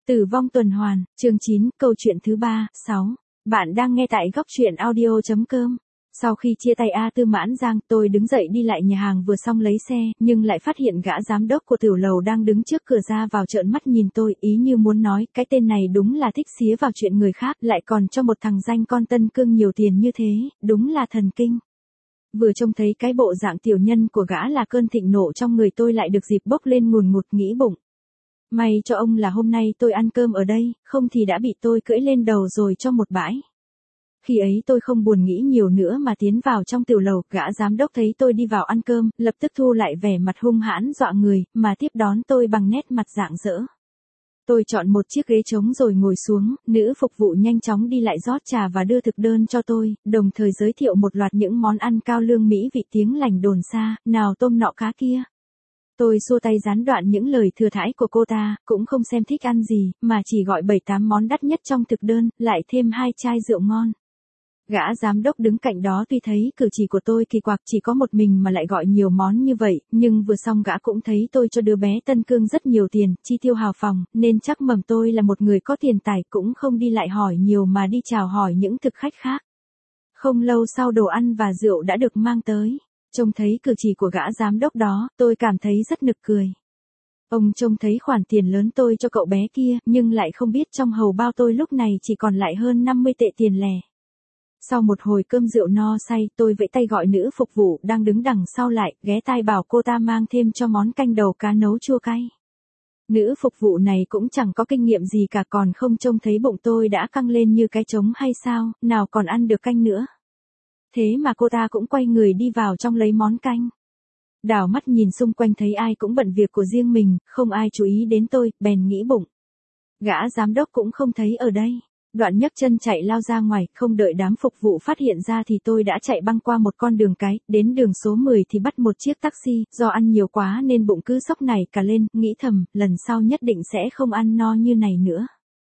Tử vong tuần hoàn, chương 9, câu chuyện thứ 3, 6. Bạn đang nghe tại góc truyện audio.com. Sau khi chia tay A Tư Mãn Giang, tôi đứng dậy đi lại nhà hàng vừa xong lấy xe, nhưng lại phát hiện gã giám đốc của tiểu lầu đang đứng trước cửa ra vào trợn mắt nhìn tôi, ý như muốn nói, cái tên này đúng là thích xía vào chuyện người khác, lại còn cho một thằng danh con Tân Cương nhiều tiền như thế, đúng là thần kinh. Vừa trông thấy cái bộ dạng tiểu nhân của gã là cơn thịnh nộ trong người tôi lại được dịp bốc lên ngùn ngụt nghĩ bụng. May cho ông là hôm nay tôi ăn cơm ở đây, không thì đã bị tôi cưỡi lên đầu rồi cho một bãi. Khi ấy tôi không buồn nghĩ nhiều nữa mà tiến vào trong tiểu lầu, gã giám đốc thấy tôi đi vào ăn cơm, lập tức thu lại vẻ mặt hung hãn dọa người, mà tiếp đón tôi bằng nét mặt rạng rỡ. Tôi chọn một chiếc ghế trống rồi ngồi xuống, nữ phục vụ nhanh chóng đi lại rót trà và đưa thực đơn cho tôi, đồng thời giới thiệu một loạt những món ăn cao lương mỹ vị tiếng lành đồn xa, nào tôm nọ cá kia. Tôi xua tay gián đoạn những lời thừa thãi của cô ta, cũng không xem thích ăn gì, mà chỉ gọi 7-8 món đắt nhất trong thực đơn, lại thêm 2 chai rượu ngon. Gã giám đốc đứng cạnh đó tuy thấy cử chỉ của tôi kỳ quặc chỉ có một mình mà lại gọi nhiều món như vậy, nhưng vừa xong gã cũng thấy tôi cho đứa bé Tân Cương rất nhiều tiền, chi tiêu hào phóng, nên chắc mầm tôi là một người có tiền tài, cũng không đi lại hỏi nhiều mà đi chào hỏi những thực khách khác. Không lâu sau đồ ăn và rượu đã được mang tới. Trông thấy cử chỉ của gã giám đốc đó, tôi cảm thấy rất nực cười. Ông trông thấy khoản tiền lớn tôi cho cậu bé kia, nhưng lại không biết trong hầu bao tôi lúc này chỉ còn lại hơn 50 tệ tiền lẻ. Sau một hồi cơm rượu no say, tôi vẫy tay gọi nữ phục vụ đang đứng đằng sau lại, ghé tai bảo cô ta mang thêm cho món canh đầu cá nấu chua cay. Nữ phục vụ này cũng chẳng có kinh nghiệm gì cả, còn không trông thấy bụng tôi đã căng lên như cái trống hay sao, nào còn ăn được canh nữa. Thế mà cô ta cũng quay người đi vào trong lấy món canh. Đảo mắt nhìn xung quanh thấy ai cũng bận việc của riêng mình, không ai chú ý đến tôi, bèn nghĩ bụng. Gã giám đốc cũng không thấy ở đây. Đoạn nhấc chân chạy lao ra ngoài, không đợi đám phục vụ phát hiện ra thì tôi đã chạy băng qua một con đường cái, đến đường số 10 thì bắt một chiếc taxi, do ăn nhiều quá nên bụng cứ sóc nảy cả lên, nghĩ thầm, lần sau nhất định sẽ không ăn no như này nữa.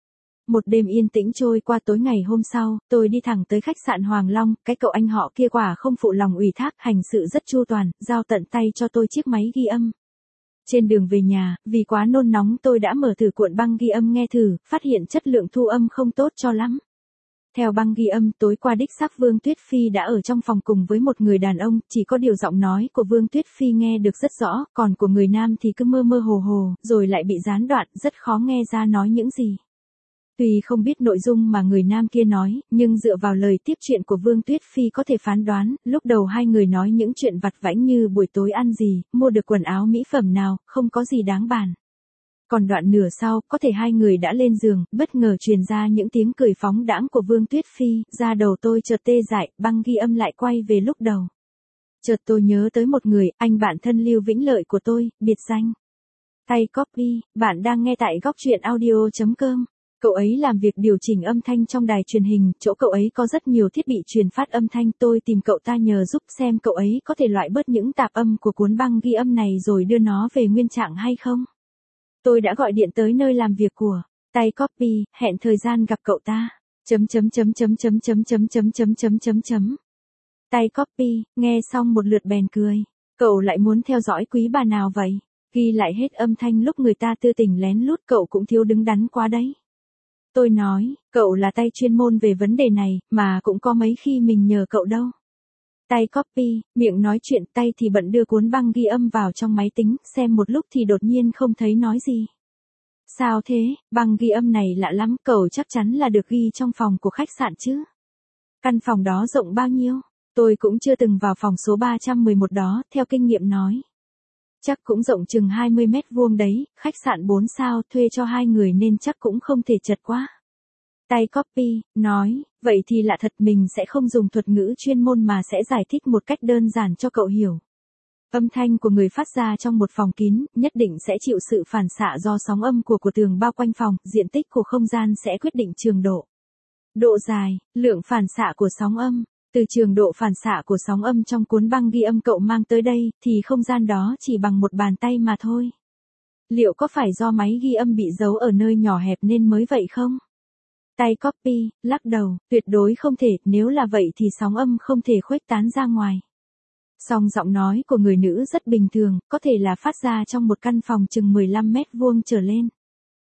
Một đêm yên tĩnh trôi qua, tối ngày hôm sau, tôi đi thẳng tới khách sạn Hoàng Long, cái cậu anh họ kia quả không phụ lòng ủy thác, hành sự rất chu toàn, giao tận tay cho tôi chiếc máy ghi âm. Trên đường về nhà, vì quá nôn nóng tôi đã mở thử cuộn băng ghi âm nghe thử, phát hiện chất lượng thu âm không tốt cho lắm. Theo băng ghi âm, tối qua đích xác Vương Tuyết Phi đã ở trong phòng cùng với một người đàn ông, chỉ có điều giọng nói của Vương Tuyết Phi nghe được rất rõ, còn của người nam thì cứ mơ mơ hồ hồ, rồi lại bị gián đoạn, rất khó nghe ra nói những gì. Tuy không biết nội dung mà người nam kia nói, nhưng dựa vào lời tiếp chuyện của Vương Tuyết Phi có thể phán đoán, lúc đầu hai người nói những chuyện vặt vãnh như buổi tối ăn gì, mua được quần áo mỹ phẩm nào, không có gì đáng bàn. Còn đoạn nửa sau, có thể hai người đã lên giường, bất ngờ truyền ra những tiếng cười phóng đãng của Vương Tuyết Phi, da đầu tôi chợt tê dại, băng ghi âm lại quay về lúc đầu. Chợt tôi nhớ tới một người, anh bạn thân Lưu Vĩnh Lợi của tôi, biệt danh Tay Copy. Bạn đang nghe tại góc truyện audio.com. Cậu ấy làm việc điều chỉnh âm thanh trong đài truyền hình, chỗ cậu ấy có rất nhiều thiết bị truyền phát âm thanh, tôi tìm cậu ta nhờ giúp xem cậu ấy có thể loại bớt những tạp âm của cuốn băng ghi âm này rồi đưa nó về nguyên trạng hay không. Tôi đã gọi điện tới nơi làm việc của Tay Copy, hẹn thời gian gặp cậu ta. Tay Copy, nghe xong một lượt bèn cười. Cậu lại muốn theo dõi quý bà nào vậy? Ghi lại hết âm thanh lúc người ta tư tình lén lút, cậu cũng thiếu đứng đắn quá đấy. Tôi nói, cậu là tay chuyên môn về vấn đề này, mà cũng có mấy khi mình nhờ cậu đâu. Tay Copy, miệng nói chuyện, tay thì bận đưa cuốn băng ghi âm vào trong máy tính, xem một lúc thì đột nhiên không thấy nói gì. Sao thế, băng ghi âm này lạ lắm, cậu chắc chắn là được ghi trong phòng của khách sạn chứ? Căn phòng đó rộng bao nhiêu? Tôi cũng chưa từng vào phòng số 311 đó, theo kinh nghiệm nói. Chắc cũng rộng chừng 20 mét vuông đấy, khách sạn 4 sao thuê cho 2 người nên chắc cũng không thể chật quá. Tay Copy, nói, vậy thì lạ thật, mình sẽ không dùng thuật ngữ chuyên môn mà sẽ giải thích một cách đơn giản cho cậu hiểu. Âm thanh của người phát ra trong một phòng kín, nhất định sẽ chịu sự phản xạ do sóng âm của tường bao quanh phòng, diện tích của không gian sẽ quyết định trường độ. Độ dài, lượng phản xạ của sóng âm. Từ trường độ phản xạ của sóng âm trong cuốn băng ghi âm cậu mang tới đây, thì không gian đó chỉ bằng một bàn tay mà thôi. Liệu có phải do máy ghi âm bị giấu ở nơi nhỏ hẹp nên mới vậy không? Tay Copy, lắc đầu, tuyệt đối không thể, nếu là vậy thì sóng âm không thể khuếch tán ra ngoài. Song giọng nói của người nữ rất bình thường, có thể là phát ra trong một căn phòng chừng 15 mét vuông trở lên.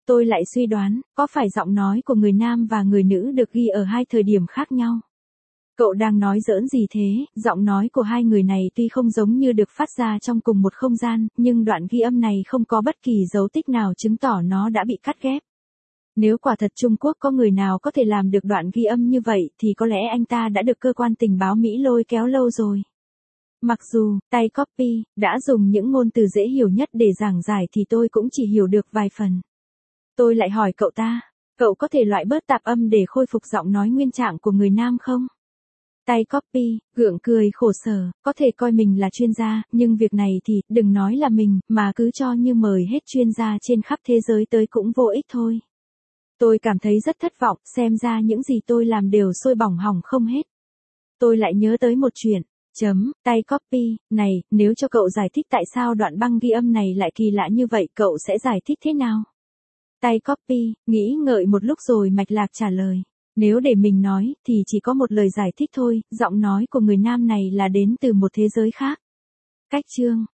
Tôi lại suy đoán, có phải giọng nói của người nam và người nữ được ghi ở hai thời điểm khác nhau? Cậu đang nói giỡn gì thế? Giọng nói của hai người này tuy không giống như được phát ra trong cùng một không gian, nhưng đoạn ghi âm này không có bất kỳ dấu tích nào chứng tỏ nó đã bị cắt ghép. Nếu quả thật Trung Quốc có người nào có thể làm được đoạn ghi âm như vậy thì có lẽ anh ta đã được cơ quan tình báo Mỹ lôi kéo lâu rồi. Mặc dù, tay copy, đã dùng những ngôn từ dễ hiểu nhất để giảng giải thì tôi cũng chỉ hiểu được vài phần. Tôi lại hỏi cậu ta, cậu có thể loại bớt tạp âm để khôi phục giọng nói nguyên trạng của người nam không? Tay copy, gượng cười khổ sở, có thể coi mình là chuyên gia, nhưng việc này thì, đừng nói là mình, mà cứ cho như mời hết chuyên gia trên khắp thế giới tới cũng vô ích thôi. Tôi cảm thấy rất thất vọng, xem ra những gì tôi làm đều sôi bỏng hỏng không hết. Tôi lại nhớ tới một chuyện. Tay copy, này, nếu cho cậu giải thích tại sao đoạn băng ghi âm này lại kỳ lạ như vậy, cậu sẽ giải thích thế nào? Tay copy, nghĩ ngợi một lúc rồi mạch lạc trả lời. Nếu để mình nói, thì chỉ có một lời giải thích thôi, giọng nói của người nam này là đến từ một thế giới khác. Cách chương